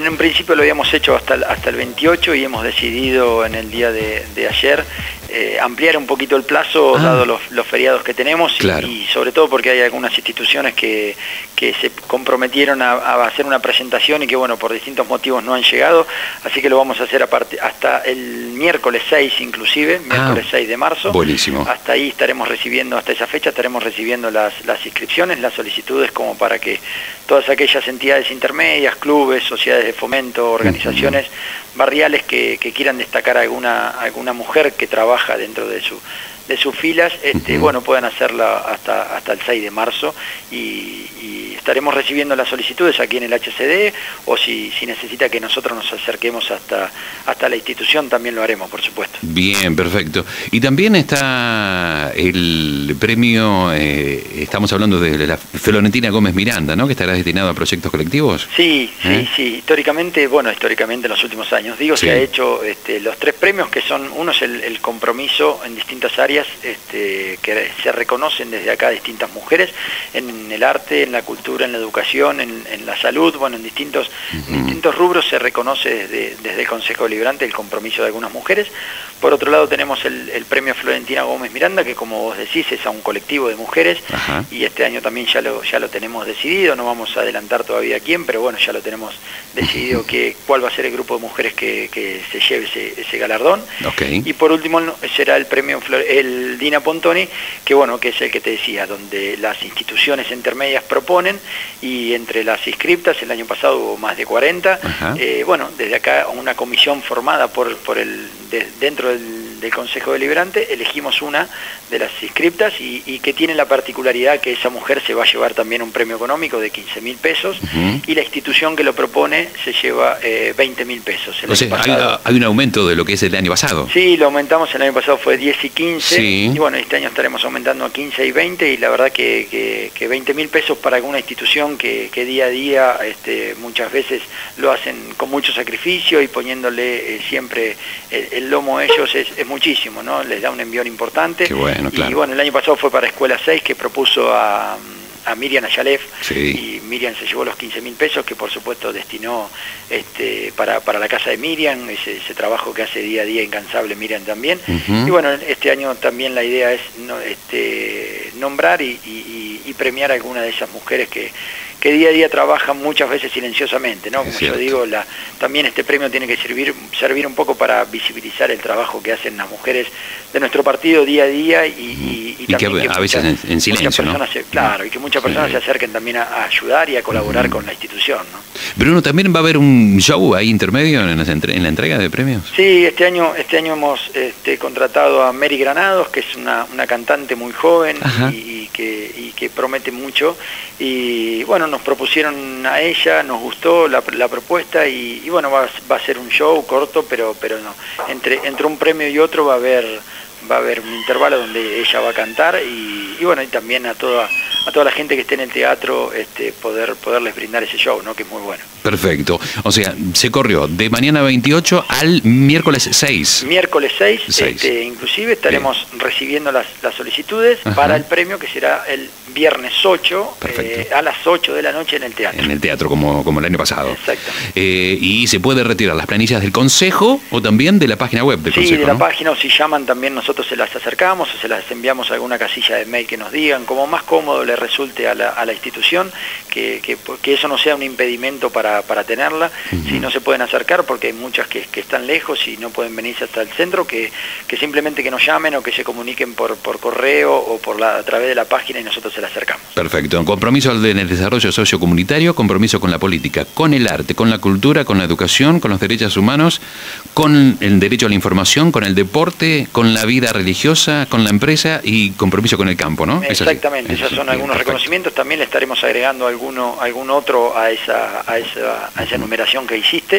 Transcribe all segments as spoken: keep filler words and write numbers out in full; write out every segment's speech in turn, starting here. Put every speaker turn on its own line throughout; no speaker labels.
en un principio lo habíamos hecho hasta el, hasta el veintiocho y hemos decidido en el día de, de ayer eh, ampliar un poquito el plazo, ah. dado los, los feriados que tenemos, claro. y, y sobre todo porque hay algunas instituciones que, que se comprometieron a, a hacer una presentación y que, bueno, por distintos motivos no han llegado, así que lo vamos a hacer a part- hasta el miércoles seis inclusive, miércoles ah, seis de marzo.
Buenísimo.
Hasta ahí estaremos recibiendo, hasta esa fecha estaremos recibiendo las, las inscripciones, las solicitudes, como para que todas aquellas entidades intermedias, clubes, sociedades de fomento, organizaciones uh-huh. barriales que, que quieran destacar a alguna, alguna mujer que trabaja dentro de su de sus filas, este, uh-huh. bueno, puedan hacerla hasta, hasta el seis de marzo y, y estaremos recibiendo las solicitudes aquí en el H C D, o si, si necesita que nosotros nos acerquemos hasta, hasta la institución, también lo haremos, por supuesto.
Bien, perfecto. Y también está el premio, eh, estamos hablando de la Florentina Gómez Miranda, ¿no?, que estará destinado a proyectos colectivos.
Sí, sí,
¿Eh?
sí, históricamente, bueno, históricamente en los últimos años, digo, sí. se ha hecho este, los tres premios, que son, uno es el, el compromiso en distintas áreas, Este, que se reconocen desde acá distintas mujeres, en el arte, en la cultura, en la educación, en, en la salud, bueno, en distintos, uh-huh. en distintos rubros se reconoce desde, desde el Consejo Deliberante el compromiso de algunas mujeres. Por otro lado tenemos el, el premio Florentina Gómez Miranda, que como vos decís es a un colectivo de mujeres, uh-huh. y este año también ya lo, ya lo tenemos decidido, no vamos a adelantar todavía quién, pero bueno, ya lo tenemos decidido uh-huh. que, cuál va a ser el grupo de mujeres que, que se lleve ese, ese galardón.
Okay.
Y por último será el premio el el Dina Pontoni, que bueno, que es el que te decía, donde las instituciones intermedias proponen, y entre las inscriptas, el año pasado hubo más de cuarenta, eh, bueno, desde acá una comisión formada por, por el de, dentro del, del Consejo Deliberante, elegimos una de las inscriptas y, y que tiene la particularidad que esa mujer se va a llevar también un premio económico de quince mil pesos, uh-huh. y la institución que lo propone se lleva eh, veinte mil pesos.
El o sea, hay, hay un aumento de lo que es el año pasado.
Sí, lo aumentamos, el año pasado fue diez y quince,
sí.
y bueno, este año estaremos aumentando a quince y veinte, y la verdad que, que, que veinte mil pesos para alguna institución que, que día a día este, muchas veces lo hacen con mucho sacrificio y poniéndole eh, siempre el, el lomo a ellos es, es muchísimo, ¿no? Les da un envión importante.
Qué bueno, claro.
Y bueno, el año pasado fue para Escuela seis, que propuso a... a Miriam Ayalef,
sí.
y Miriam se llevó los quince mil pesos, que por supuesto destinó este, para, para la casa de Miriam, ese, ese trabajo que hace día a día incansable Miriam también. Uh-huh. Y bueno, este año también la idea es no, este, nombrar y, y, y premiar a alguna de esas mujeres que, que día a día trabajan muchas veces silenciosamente, ¿no? Como yo digo, la, también este premio tiene que servir, servir un poco para visibilizar el trabajo que hacen las mujeres de nuestro partido día a día, y, y, y,
y
también
que, que a veces
muchas,
en, en silencio,
muchas personas
¿no?
se, claro, y que muchas personas sí. se acerquen también a, a ayudar y a colaborar uh-huh. con la institución, ¿no?
Bruno, ¿también va a haber un show ahí intermedio en, las entre, en la entrega de premios?
Sí, este año este año hemos este, contratado a Mary Granados, que es una, una cantante muy joven y, y, que, y que promete mucho, y bueno, nos propusieron a ella, nos gustó la, la propuesta, y, y bueno, va, va a ser un show corto, pero pero no, entre, entre un premio y otro va a haber va a haber un intervalo donde ella va a cantar, y, y bueno, y también a toda a toda la gente que esté en el teatro este, poder poderles brindar ese show, ¿no? Que es muy bueno.
Perfecto. O sea, se corrió de mañana veintiocho al miércoles seis.
Miércoles seis, este, inclusive estaremos Bien. recibiendo las, las solicitudes Ajá. para el premio, que será el viernes ocho, eh, a las ocho de la noche en el teatro.
En el teatro, como, como el año pasado.
Exacto.
Eh, y se puede retirar las planillas del Consejo o también de la página web del
sí,
Consejo.
Sí, de
¿no?
la página, o si llaman también nosotros se las acercamos o se las enviamos a alguna casilla de mail que nos digan, como más cómodo le resulte a la, a la institución, que, que, que eso no sea un impedimento para, para tenerla. Uh-huh. Si no se pueden acercar, porque hay muchas que, que están lejos y no pueden venirse hasta el centro, que, que simplemente que nos llamen o que se comuniquen por, por correo o por la, a través de la página, y nosotros se la acercamos.
Perfecto. Compromiso en el desarrollo sociocomunitario, compromiso con la política, con el arte, con la cultura, con la educación, con los derechos humanos, con el derecho a la información, con el deporte, con la vida religiosa, con la empresa y compromiso con el campo, ¿no?
Exactamente, esos son algunos Perfecto. reconocimientos. También le estaremos agregando alguno, algún otro a esa, a esa, a esa enumeración que hiciste,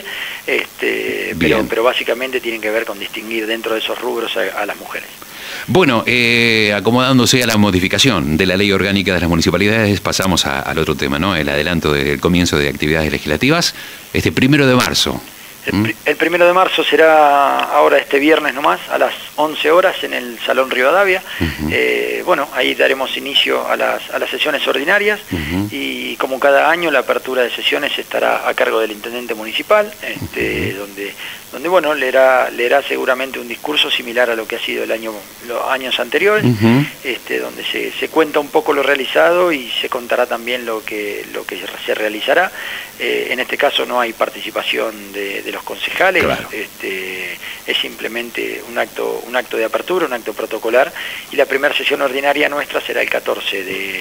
este, pero, pero básicamente tienen que ver con distinguir dentro de esos rubros a, a las mujeres.
Bueno, eh, acomodándose a la modificación de la Ley Orgánica de las Municipalidades, pasamos a, al otro tema, ¿no? El adelanto del comienzo de actividades legislativas, este primero de marzo.
El, el primero de marzo será ahora este viernes nomás, a las once horas en el Salón Rivadavia. Uh-huh. eh, bueno, ahí daremos inicio a las, a las sesiones ordinarias uh-huh. y como cada año la apertura de sesiones estará a cargo del intendente municipal, este, uh-huh. donde, donde bueno, leerá, leerá seguramente un discurso similar a lo que ha sido el año, los años anteriores, uh-huh. este, donde se, se cuenta un poco lo realizado y se contará también lo que, lo que se realizará. Eh, en este caso no hay participación de, de los concejales, claro. este, es simplemente un acto, un acto de apertura, un acto protocolar, y la primera sesión ordinaria nuestra será el catorce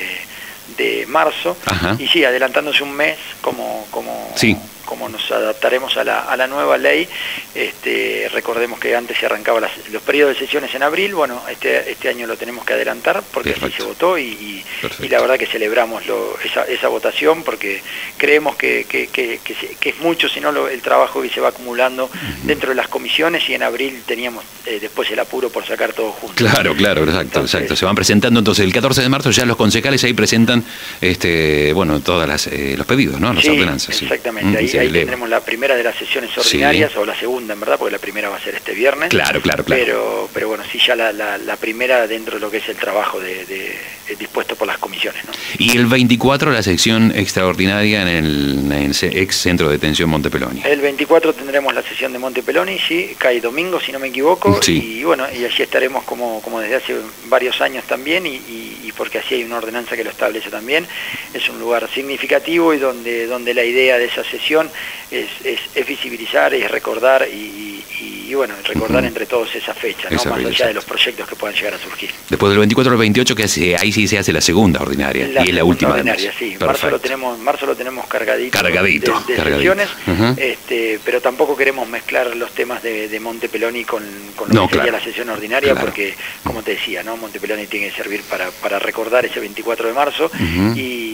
de marzo. Ajá. Y sí, adelantándose un mes, como, como, sí. como nos adaptaremos a la, a la nueva ley. Este, recordemos que antes se arrancaban los periodos de sesiones en abril, bueno, este, este año lo tenemos que adelantar porque Perfecto. así se votó y, y, y la verdad que celebramos lo, esa, esa votación porque creemos que, que, que, que, que es mucho, sino lo, el trabajo que se va acumulando uh-huh. dentro de las comisiones, y en abril teníamos eh, después el apuro por sacar todo junto.
Claro, claro, exacto, entonces, exacto. Se van presentando entonces el catorce de marzo, ya los concejales ahí presentan este, bueno, todas las, eh, los pedidos, ¿no? Las
sí,
ordenanzas.
Exactamente, sí. ahí, ahí tendremos la primera de las sesiones ordinarias, sí. o la segunda en verdad, porque la primera va a ser este viernes.
Claro, claro, claro.
Pero, pero bueno, sí, ya la, la, la primera dentro de lo que es el trabajo de, de, de dispuesto por las comisiones, ¿no?
Y el veinticuatro la sección extraordinaria en el, en el ex centro de detención Montepeloni.
El veinticuatro tendremos la sesión de Montepeloni, sí, cae domingo si no me equivoco, sí. y bueno, y allí estaremos como, como desde hace varios años también, y, y, y porque así hay una ordenanza que lo establece también. Es un lugar significativo y donde, donde la idea de esa sesión es, es, es visibilizar, es recordar y, y, y bueno, recordar uh-huh. entre todos esa fecha, ¿no? Esa más fecha, allá exacto. de los proyectos que puedan llegar a surgir.
Después del veinticuatro al veintiocho, que hace, ahí sí se hace la segunda ordinaria, la y es la última
ordinaria, sí. Marzo lo tenemos, marzo lo tenemos cargadito,
cargadito
de, de
cargadito.
sesiones, uh-huh. este, pero tampoco queremos mezclar los temas de, de Montepeloni con, con lo no, que sería claro. la sesión ordinaria, claro. porque, como te decía, ¿no? Montepeloni tiene que servir para, para recordar ese veinticuatro de marzo, uh-huh.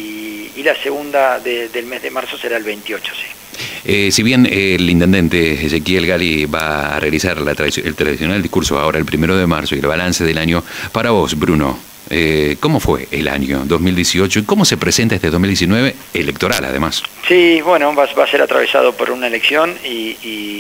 y, y la segunda de, del mes de marzo será el veintiocho, sí.
Eh, si bien eh, el intendente Ezequiel Gali va a realizar la tradici- el tradicional discurso ahora el primero de marzo y el balance del año, para vos, Bruno, eh, ¿cómo fue el año dos mil dieciocho y cómo se presenta este dos mil diecinueve electoral además?
Sí, bueno, va, va a ser atravesado por una elección y,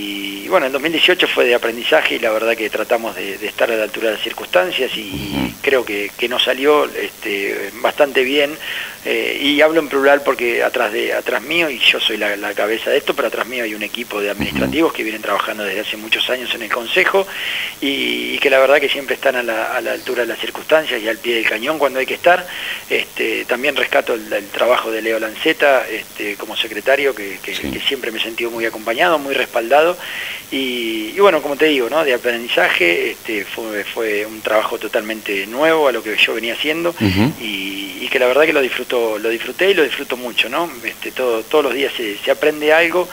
y bueno, el dos mil dieciocho fue de aprendizaje y la verdad que tratamos de, de estar a la altura de las circunstancias y uh-huh. creo que, que nos salió este, bastante bien. Eh, y hablo en plural porque atrás de atrás mío, y yo soy la, la cabeza de esto, pero atrás mío hay un equipo de administrativos que vienen trabajando desde hace muchos años en el Consejo y, y que la verdad que siempre están a la, a la altura de las circunstancias y al pie del cañón cuando hay que estar. Este, también rescato el, el trabajo de Leo Lanceta este, como secretario, que, que, sí. que siempre me he sentido muy acompañado, muy respaldado y, y bueno, como te digo, ¿no? de aprendizaje, este, fue, fue un trabajo totalmente nuevo a lo que yo venía haciendo uh-huh. y, y que la verdad que lo disfruto lo disfruté y lo disfruto mucho, ¿no? Este, todo, todos los días se, se aprende algo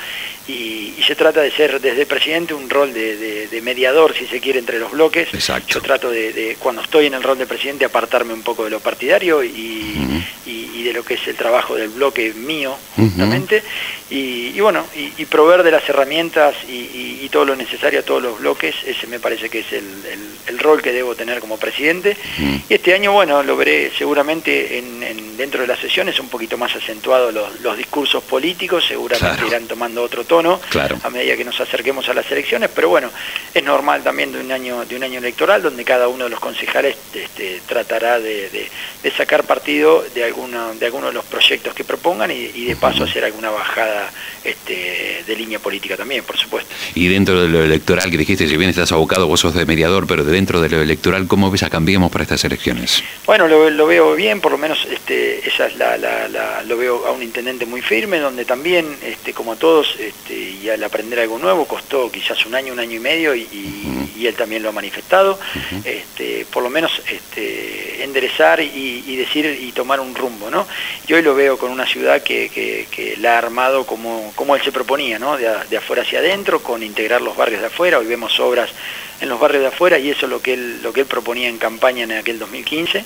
y, y se trata de ser desde presidente un rol de, de, de mediador, si se quiere, entre los bloques.
Exacto.
Yo trato de, de, cuando estoy en el rol de presidente, apartarme un poco de lo partidario y, uh-huh. y, y de lo que es el trabajo del bloque mío, justamente, uh-huh. y, y bueno, y, y proveer de las herramientas y, y, y todo lo necesario a todos los bloques. Ese me parece que es el, el, el rol que debo tener como presidente. Uh-huh. Y este año, bueno, lo veré seguramente en, en, dentro de las sesiones un poquito más acentuados los, los discursos políticos, seguramente claro. irán tomando otro tono claro. a medida que nos acerquemos a las elecciones, pero bueno, es normal también de un año de un año electoral donde cada uno de los concejales este, tratará de, de, de sacar partido de alguno de alguno de los proyectos que propongan y, y de paso uh-huh. hacer alguna bajada este, de línea política también, por supuesto.
Y dentro de lo electoral que dijiste, si bien estás abocado, vos sos de mediador, pero de dentro de lo electoral, ¿cómo ves a Cambiemos para estas elecciones?
Bueno, lo, lo veo bien, por lo menos este, esa es la, la, la, lo veo a un intendente muy firme, donde también, este, como todos, este, y al aprender algo nuevo costó quizás un año, un año y medio, y, y, y él también lo ha manifestado, uh-huh. este, por lo menos este, enderezar y, y decir y tomar un rumbo, ¿no? Y hoy lo veo con una ciudad que, que, que la ha armado como, como él se proponía, ¿no? De, de afuera hacia adentro, con integrar los barrios de afuera. Hoy vemos obras en los barrios de afuera y eso es lo que él, lo que él proponía en campaña en aquel dos mil quince.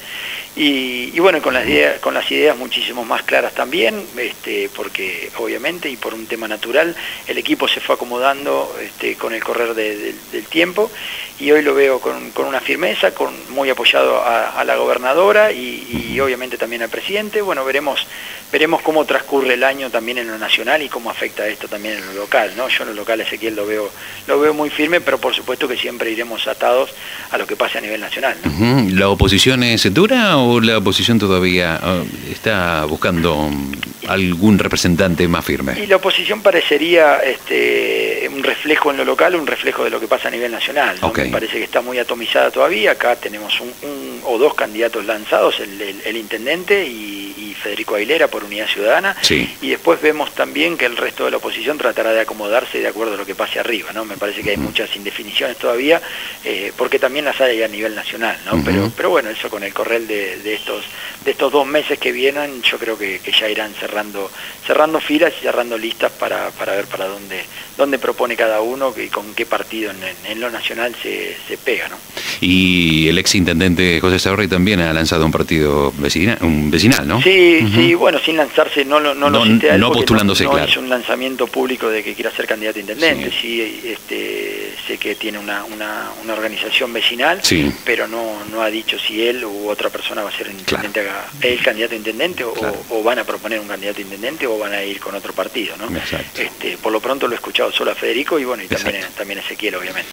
Y, y bueno, con las ideas, con las ideas muchísimo más claras también, este, porque obviamente y por un tema natural el equipo se fue acomodando este, con el correr de, de, del tiempo y hoy lo veo con, con una firmeza, con muy apoyado a, a la gobernadora y, y obviamente también al presidente. Bueno, veremos veremos cómo transcurre el año también en lo nacional y cómo afecta esto también en lo local, ¿no? Yo en lo local, Ezequiel, lo veo, lo veo muy firme, pero por supuesto que siempre iremos atados a lo que pase a nivel nacional, ¿no?
Uh-huh. ¿La oposición es dura o la oposición todavía uh, está buscando algún representante más firme?
Y la oposición parecería este, un reflejo en lo local, un reflejo de lo que pasa a nivel nacional, ¿no?
Okay.
Me parece que está muy atomizada todavía. Acá tenemos un, un o dos candidatos lanzados, el, el, el intendente y, y Federico Aguilera por Unidad Ciudadana,
sí.
Y después vemos también que el resto de la oposición tratará de acomodarse de acuerdo a lo que pase arriba, ¿no? Me parece que hay uh-huh. muchas indefiniciones todavía, eh, porque también las hay a nivel nacional, ¿no? Uh-huh. Pero, pero bueno, eso con el correr de, de estos de estos dos meses que vienen, yo creo que, que ya irán cerrando cerrando filas y cerrando listas para, para ver para dónde dónde propone cada uno y con qué partido en, en, en lo nacional se, se pega, ¿no?
Y el ex intendente José Saurri también ha lanzado un partido vecinal, un vecinal, ¿no?
Sí,
uh-huh.
sí, bueno, sin lanzarse, no, no, no lo cité a él,
no postulándose,
no, no
claro.
hizo un lanzamiento público de que quiera ser candidato a intendente, sí,
sí
este, sé que tiene una, una, una organización vecinal,
sí.
pero no, no ha dicho si él u otra persona va a ser intendente,
claro.
el candidato a intendente o,
claro.
o van a proponer un candidato a intendente o van a ir con otro partido, ¿no?
Exacto.
Este, por lo pronto lo he escuchado solo a Federico y bueno, y también, también a Ezequiel, obviamente.